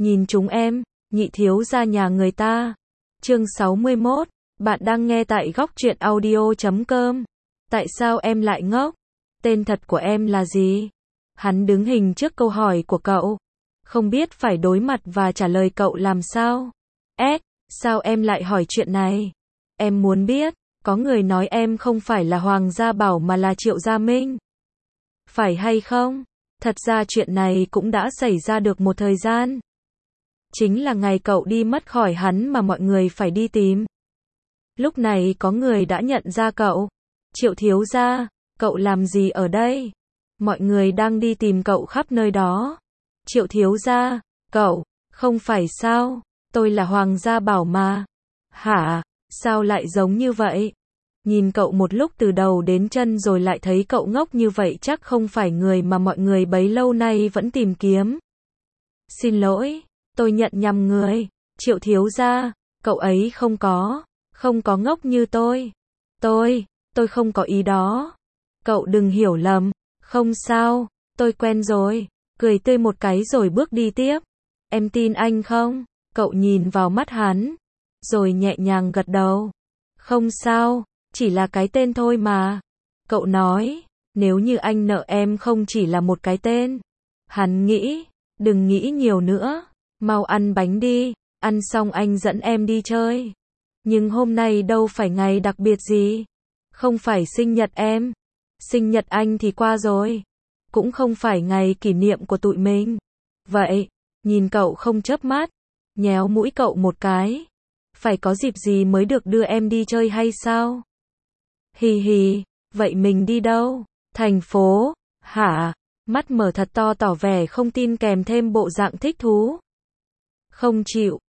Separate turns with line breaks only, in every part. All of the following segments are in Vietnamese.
Nhìn chúng em, nhị thiếu gia nhà người ta. Chương 61, bạn đang nghe tại góc truyện audio.com. Tại sao em lại ngốc? Tên thật của em là gì? Hắn đứng hình trước câu hỏi của cậu. Không biết phải đối mặt và trả lời cậu làm sao? Sao em lại hỏi chuyện này? Em muốn biết, có người nói em không phải là Hoàng Gia Bảo mà là Triệu Gia Minh. Phải hay không? Thật ra chuyện này cũng đã xảy ra được một thời gian. Chính là ngày cậu đi mất khỏi hắn mà mọi người phải đi tìm. Lúc này có người đã nhận ra cậu. Triệu thiếu gia, cậu làm gì ở đây? Mọi người đang đi tìm cậu khắp nơi đó. Triệu thiếu gia, cậu, không phải sao? Tôi là Hoàng Gia Bảo mà. Hả? Sao lại giống như vậy? Nhìn cậu một lúc từ đầu đến chân rồi lại thấy cậu ngốc như vậy chắc không phải người mà mọi người bấy lâu nay vẫn tìm kiếm. Xin lỗi, tôi nhận nhầm người. Triệu thiếu gia, cậu ấy không có ngốc như tôi. Tôi không có ý đó. Cậu đừng hiểu lầm, không sao, tôi quen rồi. Cười tươi một cái rồi bước đi tiếp. Em tin anh không? Cậu nhìn vào mắt hắn, rồi nhẹ nhàng gật đầu. Không sao, chỉ là cái tên thôi mà. Cậu nói, nếu như anh nợ em không chỉ là một cái tên. Hắn nghĩ, đừng nghĩ nhiều nữa, mau ăn bánh đi, ăn xong anh dẫn em đi chơi. Nhưng hôm nay đâu phải ngày đặc biệt gì. Không phải sinh nhật em. Sinh nhật anh thì qua rồi. Cũng không phải ngày kỷ niệm của tụi mình. Vậy, nhìn cậu không chớp mắt, nhéo mũi cậu một cái. Phải có dịp gì mới được đưa em đi chơi hay sao? Hì hì, vậy mình đi đâu? Thành phố, hả? Mắt mở thật to tỏ vẻ không tin kèm thêm bộ dạng thích thú. Không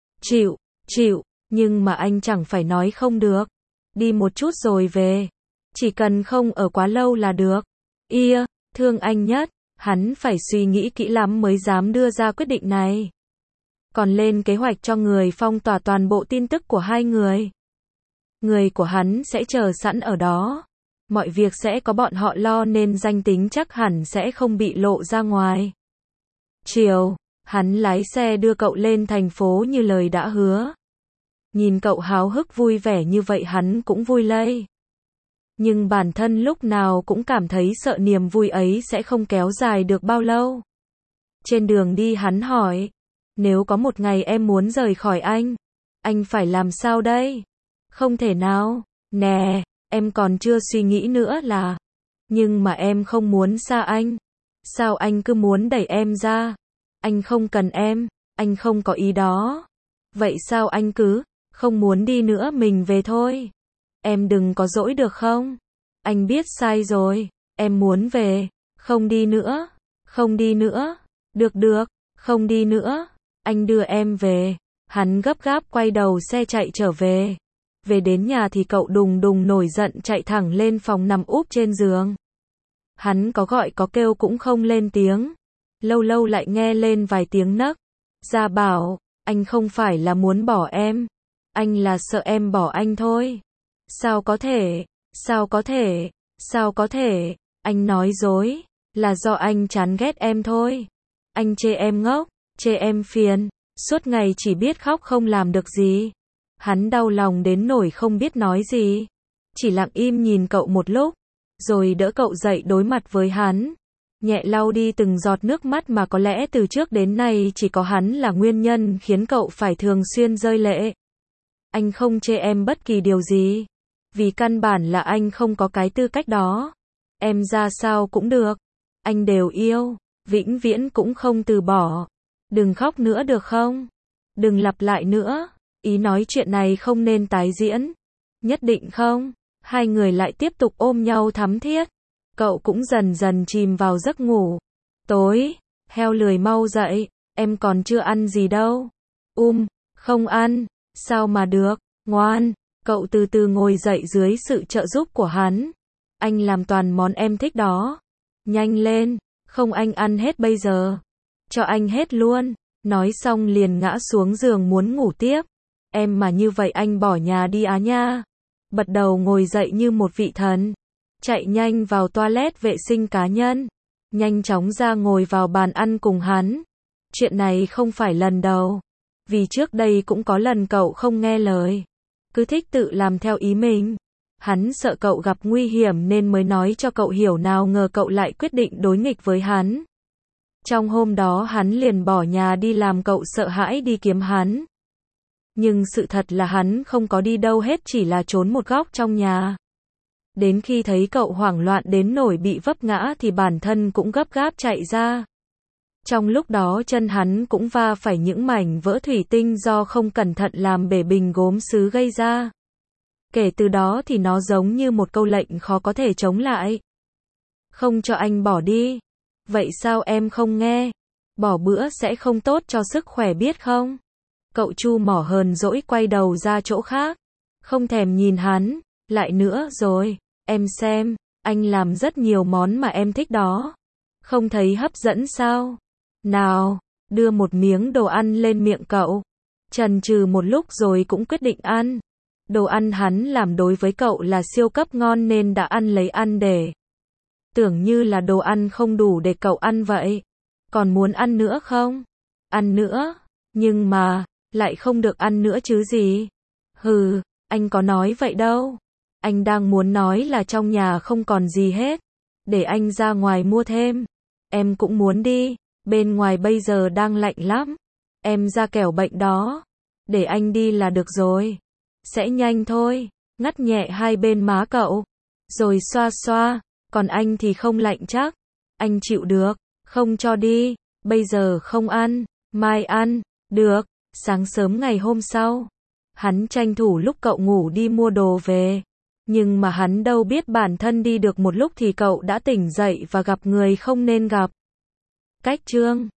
chịu, nhưng mà anh chẳng phải nói không được. Đi một chút rồi về. Chỉ cần không ở quá lâu là được. Thương anh nhất, hắn phải suy nghĩ kỹ lắm mới dám đưa ra quyết định này. Còn lên kế hoạch cho người phong tỏa toàn bộ tin tức của hai người. Người của hắn sẽ chờ sẵn ở đó. Mọi việc sẽ có bọn họ lo nên danh tính chắc hẳn sẽ không bị lộ ra ngoài. Chiều, hắn lái xe đưa cậu lên thành phố như lời đã hứa. Nhìn cậu háo hức vui vẻ như vậy hắn cũng vui lây. Nhưng bản thân lúc nào cũng cảm thấy sợ niềm vui ấy sẽ không kéo dài được bao lâu. Trên đường đi hắn hỏi, nếu có một ngày em muốn rời khỏi anh phải làm sao đây? Không thể nào, nè, em còn chưa suy nghĩ nữa là. Nhưng mà em không muốn xa anh. Sao anh cứ muốn đẩy em ra? Anh không cần em, anh không có ý đó. Vậy sao anh cứ không muốn đi nữa, mình về thôi. Em đừng có dỗi được không? Anh biết sai rồi, em muốn về, không đi nữa, được, không đi nữa, anh đưa em về. Hắn gấp gáp quay đầu xe chạy trở về. Về đến nhà thì cậu đùng đùng nổi giận chạy thẳng lên phòng nằm úp trên giường. Hắn có gọi có kêu cũng không lên tiếng. Lâu lâu lại nghe lên vài tiếng nấc. Gia Bảo, anh không phải là muốn bỏ em. Anh là sợ em bỏ anh thôi. Sao có thể, anh nói dối, là do anh chán ghét em thôi. Anh chê em ngốc, chê em phiền, suốt ngày chỉ biết khóc không làm được gì. Hắn đau lòng đến nỗi không biết nói gì. Chỉ lặng im nhìn cậu một lúc, rồi đỡ cậu dậy đối mặt với hắn. Nhẹ lau đi từng giọt nước mắt mà có lẽ từ trước đến nay chỉ có hắn là nguyên nhân khiến cậu phải thường xuyên rơi lệ. Anh không chê em bất kỳ điều gì. Vì căn bản là anh không có cái tư cách đó. Em ra sao cũng được. Anh đều yêu, vĩnh viễn cũng không từ bỏ. Đừng khóc nữa được không? Đừng lặp lại nữa. Ý nói chuyện này không nên tái diễn. Nhất định không? Hai người lại tiếp tục ôm nhau thắm thiết. Cậu cũng dần dần chìm vào giấc ngủ. Tối, heo lười mau dậy. Em còn chưa ăn gì đâu. Không ăn. Sao mà được, ngoan. Cậu từ từ ngồi dậy dưới sự trợ giúp của hắn. Anh làm toàn món em thích đó. Nhanh lên, không anh ăn hết bây giờ. Cho anh hết luôn. Nói xong liền ngã xuống giường muốn ngủ tiếp. Em mà như vậy anh bỏ nhà đi á nha. Bật đầu ngồi dậy như một vị thần. Chạy nhanh vào toilet vệ sinh cá nhân. Nhanh chóng ra ngồi vào bàn ăn cùng hắn. Chuyện này không phải lần đầu. Vì trước đây cũng có lần cậu không nghe lời. Cứ thích tự làm theo ý mình. Hắn sợ cậu gặp nguy hiểm nên mới nói cho cậu hiểu, nào ngờ cậu lại quyết định đối nghịch với hắn. Trong hôm đó hắn liền bỏ nhà đi làm, cậu sợ hãi đi kiếm hắn. Nhưng sự thật là hắn không có đi đâu hết, chỉ là trốn một góc trong nhà. Đến khi thấy cậu hoảng loạn đến nỗi bị vấp ngã thì bản thân cũng gấp gáp chạy ra. Trong lúc đó chân hắn cũng va phải những mảnh vỡ thủy tinh do không cẩn thận làm bể bình gốm sứ gây ra. Kể từ đó thì nó giống như một câu lệnh khó có thể chống lại. Không cho anh bỏ đi. Vậy sao em không nghe? Bỏ bữa sẽ không tốt cho sức khỏe biết không? Cậu Chu mỏ hờn dỗi quay đầu ra chỗ khác. Không thèm nhìn hắn. Lại nữa rồi, em xem, anh làm rất nhiều món mà em thích đó. Không thấy hấp dẫn sao? Nào, đưa một miếng đồ ăn lên miệng cậu. Chần chừ một lúc rồi cũng quyết định ăn. Đồ ăn hắn làm đối với cậu là siêu cấp ngon nên đã ăn lấy ăn để. Tưởng như là đồ ăn không đủ để cậu ăn vậy. Còn muốn ăn nữa không? Ăn nữa, nhưng mà, lại không được ăn nữa chứ gì. Hừ, anh có nói vậy đâu. Anh đang muốn nói là trong nhà không còn gì hết. Để anh ra ngoài mua thêm. Em cũng muốn đi. Bên ngoài bây giờ đang lạnh lắm. Em ra kẻo bệnh đó. Để anh đi là được rồi. Sẽ nhanh thôi. Ngắt nhẹ hai bên má cậu. Rồi xoa xoa. Còn anh thì không lạnh chắc. Anh chịu được. Không cho đi. Bây giờ không ăn. Mai ăn. Được. Sáng sớm ngày hôm sau. Hắn tranh thủ lúc cậu ngủ đi mua đồ về. Nhưng mà hắn đâu biết bản thân đi được một lúc thì cậu đã tỉnh dậy và gặp người không nên gặp. Cách chương